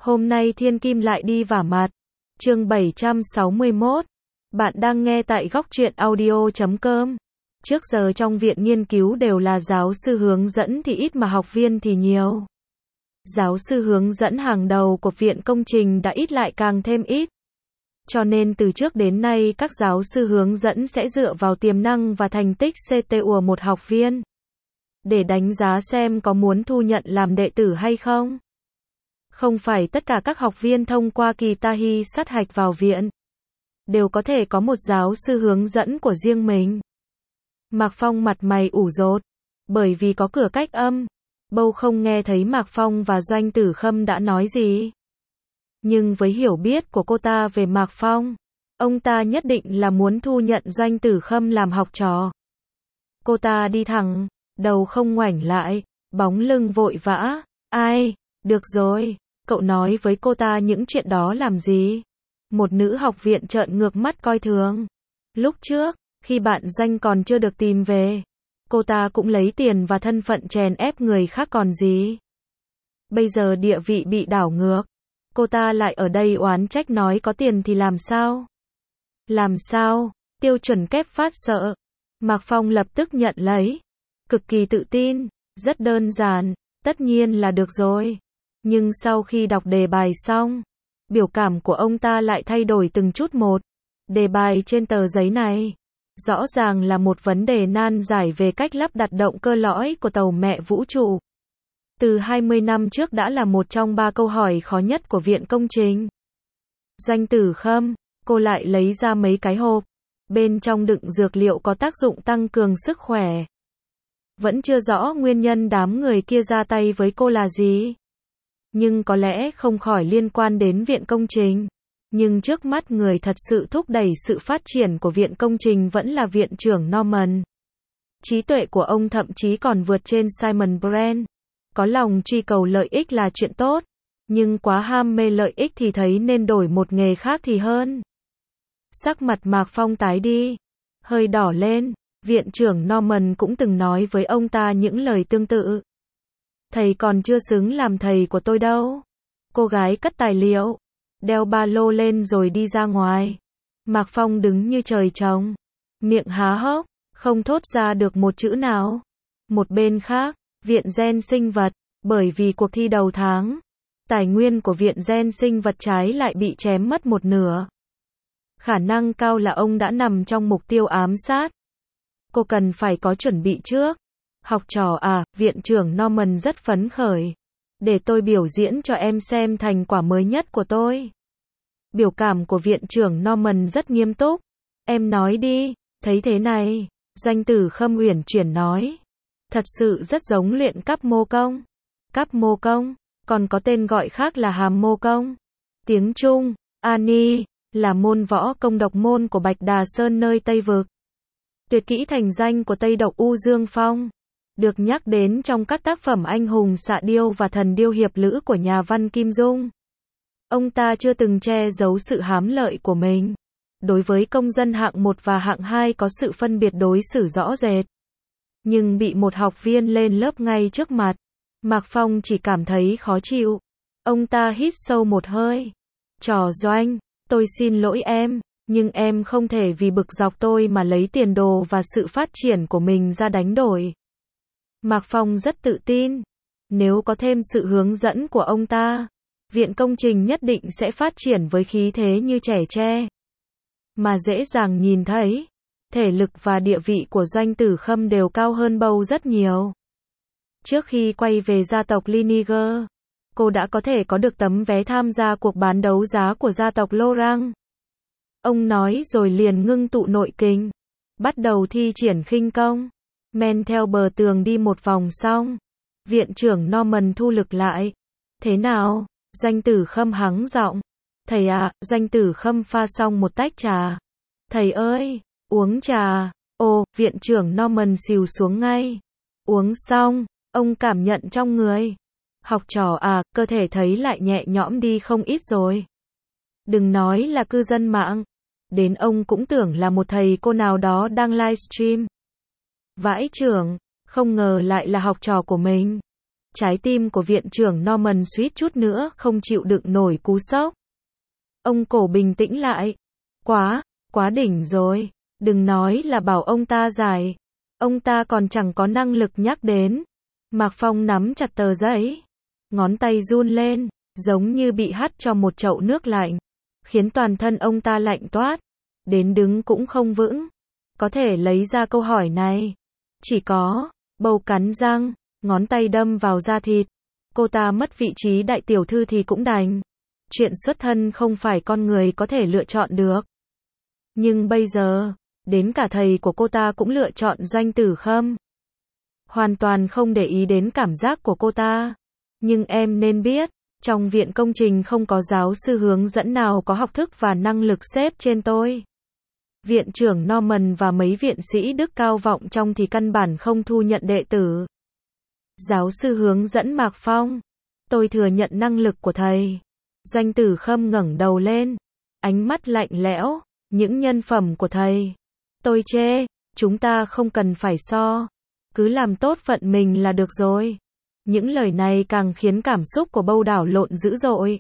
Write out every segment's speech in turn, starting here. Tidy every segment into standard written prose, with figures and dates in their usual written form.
Hôm nay Thiên Kim lại đi vả mặt. Chương 761. Bạn đang nghe tại góc truyện audio.com. Trước giờ trong viện nghiên cứu đều là giáo sư hướng dẫn thì ít mà học viên thì nhiều. Giáo sư hướng dẫn hàng đầu của viện công trình đã ít lại càng thêm ít. Cho nên từ trước đến nay các giáo sư hướng dẫn sẽ dựa vào tiềm năng và thành tích CT của một học viên để đánh giá xem có muốn thu nhận làm đệ tử hay không. Không phải tất cả các học viên thông qua kỳ TAHI sát hạch vào viện đều có thể có một giáo sư hướng dẫn của riêng mình. Mạc Phong mặt mày ủ rột, bởi vì có cửa cách âm, Bâu không nghe thấy Mạc Phong và Doanh Tử Khâm đã nói gì. Nhưng với hiểu biết của cô ta về Mạc Phong, ông ta nhất định là muốn thu nhận Doanh Tử Khâm làm học trò. Cô ta đi thẳng, đầu không ngoảnh lại, bóng lưng vội vã. Ai, được rồi, cậu nói với cô ta những chuyện đó làm gì? Một nữ học viện trợn ngược mắt coi thường. Lúc trước, khi bạn Doanh còn chưa được tìm về, cô ta cũng lấy tiền và thân phận chèn ép người khác còn gì. Bây giờ địa vị bị đảo ngược, cô ta lại ở đây oán trách nói có tiền thì làm sao? Làm sao? Tiêu chuẩn kép phát sợ. Mạc Phong lập tức nhận lấy. Cực kỳ tự tin, rất đơn giản, tất nhiên là được rồi. Nhưng sau khi đọc đề bài xong, biểu cảm của ông ta lại thay đổi từng chút một. Đề bài trên tờ giấy này rõ ràng là một vấn đề nan giải về cách lắp đặt động cơ lõi của tàu mẹ vũ trụ. Từ 20 năm trước đã là một trong 3 câu hỏi khó nhất của viện công trình. Doanh Tử Khâm, cô lại lấy ra mấy cái hộp, bên trong đựng dược liệu có tác dụng tăng cường sức khỏe. Vẫn chưa rõ nguyên nhân đám người kia ra tay với cô là gì. Nhưng có lẽ không khỏi liên quan đến viện công trình. Nhưng trước mắt người thật sự thúc đẩy sự phát triển của viện công trình vẫn là viện trưởng Norman. Trí tuệ của ông thậm chí còn vượt trên Simon Brand. Có lòng truy cầu lợi ích là chuyện tốt, nhưng quá ham mê lợi ích thì thấy nên đổi một nghề khác thì hơn. Sắc mặt Mạc Phong tái đi, hơi đỏ lên. Viện trưởng Norman cũng từng nói với ông ta những lời tương tự. Thầy còn chưa xứng làm thầy của tôi đâu. Cô gái cất tài liệu, đeo ba lô lên rồi đi ra ngoài. Mạc Phong đứng như trời trồng, miệng há hốc, không thốt ra được một chữ nào. Một bên khác, viện gen sinh vật, bởi vì cuộc thi đầu tháng, tài nguyên của viện gen sinh vật trái lại bị chém mất một nửa. Khả năng cao là ông đã nằm trong mục tiêu ám sát. Cô cần phải có chuẩn bị trước. Học trò à, viện trưởng Norman rất phấn khởi. Để tôi biểu diễn cho em xem thành quả mới nhất của tôi. Biểu cảm của viện trưởng Norman rất nghiêm túc. Em nói đi, thấy thế này. Doanh Tử Khâm uyển chuyển nói. Thật sự rất giống luyện cắp mô công. Cắp mô công, còn có tên gọi khác là hàm mô công. Tiếng Trung, Ani, là môn võ công độc môn của Bạch Đà Sơn nơi Tây Vực. Tuyệt kỹ thành danh của Tây Độc U Dương Phong, được nhắc đến trong các tác phẩm Anh hùng xạ điêu và Thần điêu hiệp lữ của nhà văn Kim Dung. Ông ta chưa từng che giấu sự hám lợi của mình. Đối với công dân hạng 1 và hạng 2 có sự phân biệt đối xử rõ rệt. Nhưng bị một học viên lên lớp ngay trước mặt, Mạc Phong chỉ cảm thấy khó chịu. Ông ta hít sâu một hơi. Trò Doanh, tôi xin lỗi em. Nhưng em không thể vì bực dọc tôi mà lấy tiền đồ và sự phát triển của mình ra đánh đổi. Mạc Phong rất tự tin. Nếu có thêm sự hướng dẫn của ông ta, viện công trình nhất định sẽ phát triển với khí thế như trẻ tre. Mà dễ dàng nhìn thấy, thể lực và địa vị của Doanh Tử Khâm đều cao hơn Bâu rất nhiều. Trước khi quay về gia tộc Liniger, cô đã có thể có được tấm vé tham gia cuộc bán đấu giá của gia tộc Lorang. Ông nói rồi liền ngưng tụ nội kình, bắt đầu thi triển khinh công, men theo bờ tường đi một vòng xong. Viện trưởng Norman thu lực lại. Thế nào? Doanh Tử Khâm hắng giọng. Thầy ạ, Doanh Tử Khâm pha xong một tách trà. Thầy ơi, uống trà. Ồ, viện trưởng Norman xìu xuống ngay. Uống xong, ông cảm nhận trong người. Học trò à, cơ thể thấy lại nhẹ nhõm đi không ít rồi. Đừng nói là cư dân mạng. Đến ông cũng tưởng là một thầy cô nào đó đang livestream. Vãi chưởng, không ngờ lại là học trò của mình. trái tim của viện trưởng Norman suýt chút nữa không chịu đựng nổi cú sốc. Ông cổ bình tĩnh lại. Quá đỉnh rồi. Đừng nói là bảo ông ta giải. Ông ta còn chẳng có năng lực nhắc đến. Mạc Phong nắm chặt tờ giấy. Ngón tay run lên, giống như bị hắt cho một chậu nước lạnh. Khiến toàn thân ông ta lạnh toát. Đến đứng cũng không vững. Có thể lấy ra câu hỏi này. Chỉ có, bầu cắn răng, ngón tay đâm vào da thịt. Cô ta mất vị trí đại tiểu thư thì cũng đành. Chuyện xuất thân không phải con người có thể lựa chọn được. Nhưng bây giờ, đến cả thầy của cô ta cũng lựa chọn Doanh Tử Khâm. Hoàn toàn không để ý đến cảm giác của cô ta. Nhưng em nên biết, trong viện công trình không có giáo sư hướng dẫn nào có học thức và năng lực xếp trên tôi. Viện trưởng Norman và mấy viện sĩ đức cao vọng trong thì căn bản không thu nhận đệ tử. Giáo sư hướng dẫn Mạc Phong. Tôi thừa nhận năng lực của thầy. Doanh Tử Khâm ngẩng đầu lên. Ánh mắt lạnh lẽo. Những nhân phẩm của thầy. Tôi chê. Chúng ta không cần phải so. Cứ làm tốt phận mình là được rồi. Những lời này càng khiến cảm xúc của Bâu đảo lộn dữ dội.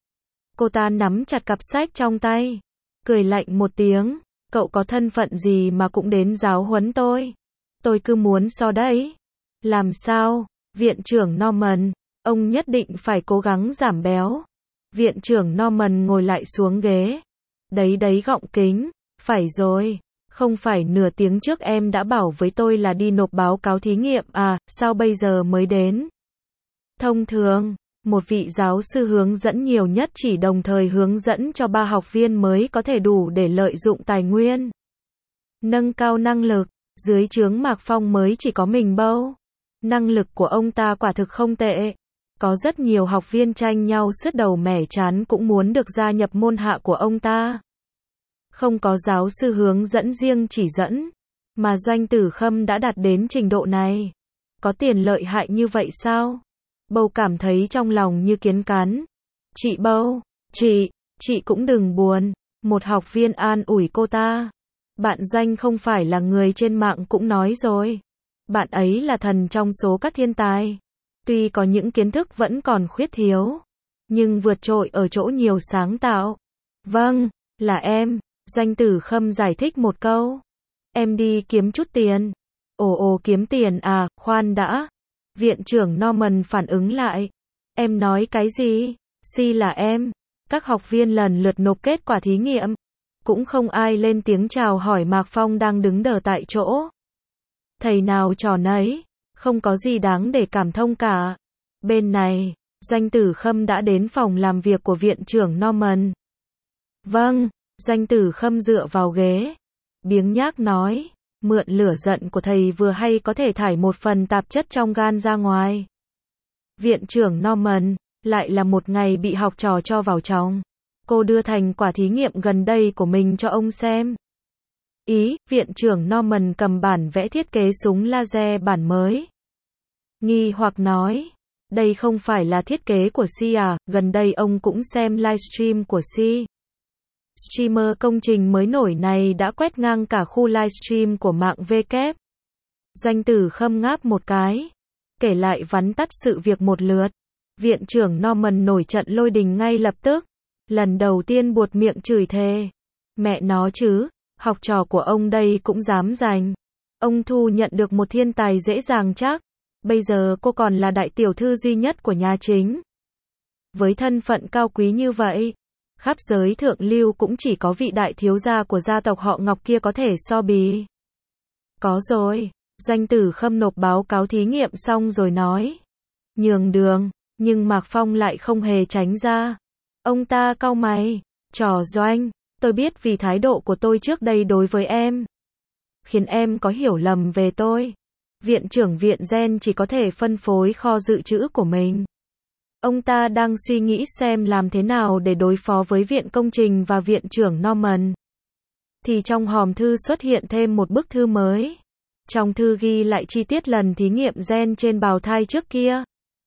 Cô ta nắm chặt cặp sách trong tay. Cười lạnh một tiếng. Cậu có thân phận gì mà cũng đến giáo huấn tôi. Tôi cứ muốn so đấy. Làm sao? Viện trưởng Norman. Ông nhất định phải cố gắng giảm béo. Viện trưởng Norman ngồi lại xuống ghế. Đấy gọng kính. Phải rồi. Không phải nửa tiếng trước em đã bảo với tôi là đi nộp báo cáo thí nghiệm à, sao bây giờ mới đến? Thông thường, một vị giáo sư hướng dẫn nhiều nhất chỉ đồng thời hướng dẫn cho 3 học viên mới có thể đủ để lợi dụng tài nguyên. Nâng cao năng lực, dưới trướng Mạc Phong mới chỉ có mình Bâu. Năng lực của ông ta quả thực không tệ. Có rất nhiều học viên tranh nhau sứt đầu mẻ trán cũng muốn được gia nhập môn hạ của ông ta. Không có giáo sư hướng dẫn riêng chỉ dẫn, mà Doanh Tử Khâm đã đạt đến trình độ này. Có tiền lợi hại như vậy sao? Bâu cảm thấy trong lòng như kiến cắn. Chị Bâu, chị cũng đừng buồn. Một học viên an ủi cô ta. Bạn Doanh không phải là người trên mạng cũng nói rồi. Bạn ấy là thần trong số các thiên tài. Tuy có những kiến thức vẫn còn khuyết thiếu, nhưng vượt trội ở chỗ nhiều sáng tạo. Vâng, là em. Doanh Tử Khâm giải thích một câu. Em đi kiếm chút tiền. Ồ kiếm tiền à, khoan đã. Viện trưởng Norman phản ứng lại. Em nói cái gì? Si là em. Các học viên lần lượt nộp kết quả thí nghiệm. Cũng không ai lên tiếng chào hỏi Mạc Phong đang đứng đờ tại chỗ. Thầy nào trò nấy. Không có gì đáng để cảm thông cả. Bên này, Doanh Tử Khâm đã đến phòng làm việc của viện trưởng Norman. Vâng. Doanh Tử Khâm dựa vào ghế. Biếng nhác nói. Mượn lửa giận của thầy vừa hay có thể thải một phần tạp chất trong gan ra ngoài. Viện trưởng Norman, lại là một ngày bị học trò cho vào trong. Cô đưa thành quả thí nghiệm gần đây của mình cho ông xem. Viện trưởng Norman cầm bản vẽ thiết kế súng laser bản mới. Nghi hoặc nói. Đây không phải là thiết kế của Si à, gần đây ông cũng xem livestream của Si. Streamer công trình mới nổi này đã quét ngang cả khu livestream của mạng WK. Doanh Tử Khâm ngáp một cái. Kể lại vắn tắt sự việc một lượt. Viện trưởng Norman nổi trận lôi đình ngay lập tức. Lần đầu tiên buột miệng chửi thề. Mẹ nó chứ, học trò của ông đây cũng dám giành. Ông thu nhận được một thiên tài dễ dàng chắc. Bây giờ cô còn là đại tiểu thư duy nhất của nhà chính. Với thân phận cao quý như vậy, khắp giới thượng lưu cũng chỉ có vị đại thiếu gia của gia tộc họ Ngọc kia có thể so bì. Có rồi, Doanh Tử Khâm nộp báo cáo thí nghiệm xong rồi nói. Nhường đường, nhưng Mạc Phong lại không hề tránh ra. Ông ta cau mày. Trò Doanh, tôi biết vì thái độ của tôi trước đây đối với em, khiến em có hiểu lầm về tôi. Viện trưởng viện gen chỉ có thể phân phối kho dự trữ của mình. Ông ta đang suy nghĩ xem làm thế nào để đối phó với viện công trình và viện trưởng Norman. Thì trong hòm thư xuất hiện thêm một bức thư mới. Trong thư ghi lại chi tiết lần thí nghiệm gen trên bào thai trước kia.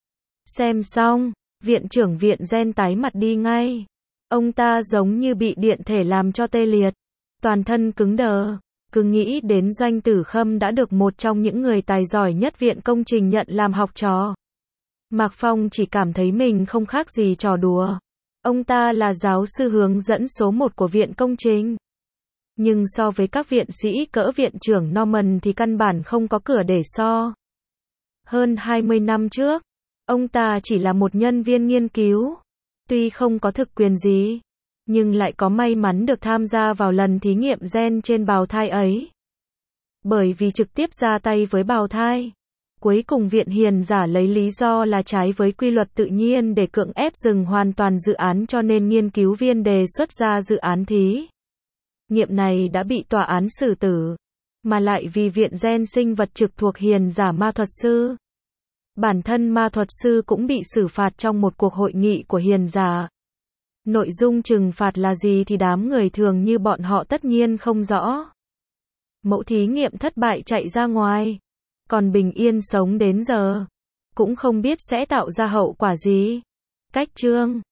Xem xong, viện trưởng viện gen tái mặt đi ngay. Ông ta giống như bị điện thể làm cho tê liệt. Toàn thân cứng đờ. Cứ nghĩ đến Doanh Tử Khâm đã được một trong những người tài giỏi nhất viện công trình nhận làm học trò. Mạc Phong chỉ cảm thấy mình không khác gì trò đùa. Ông ta là giáo sư hướng dẫn số 1 của viện công trình. Nhưng so với các viện sĩ cỡ viện trưởng Norman thì căn bản không có cửa để so. Hơn 20 năm trước, ông ta chỉ là một nhân viên nghiên cứu. Tuy không có thực quyền gì, nhưng lại có may mắn được tham gia vào lần thí nghiệm gen trên bào thai ấy. Bởi vì trực tiếp ra tay với bào thai, cuối cùng viện hiền giả lấy lý do là trái với quy luật tự nhiên để cưỡng ép dừng hoàn toàn dự án, cho nên nghiên cứu viên đề xuất ra dự án thí nghiệm này đã bị tòa án xử tử. Mà lại vì viện gen sinh vật trực thuộc hiền giả ma thuật sư. Bản thân ma thuật sư cũng bị xử phạt trong một cuộc hội nghị của hiền giả. Nội dung trừng phạt là gì thì đám người thường như bọn họ tất nhiên không rõ. Mẫu thí nghiệm thất bại chạy ra ngoài, còn bình yên sống đến giờ, cũng không biết sẽ tạo ra hậu quả gì. Cách chương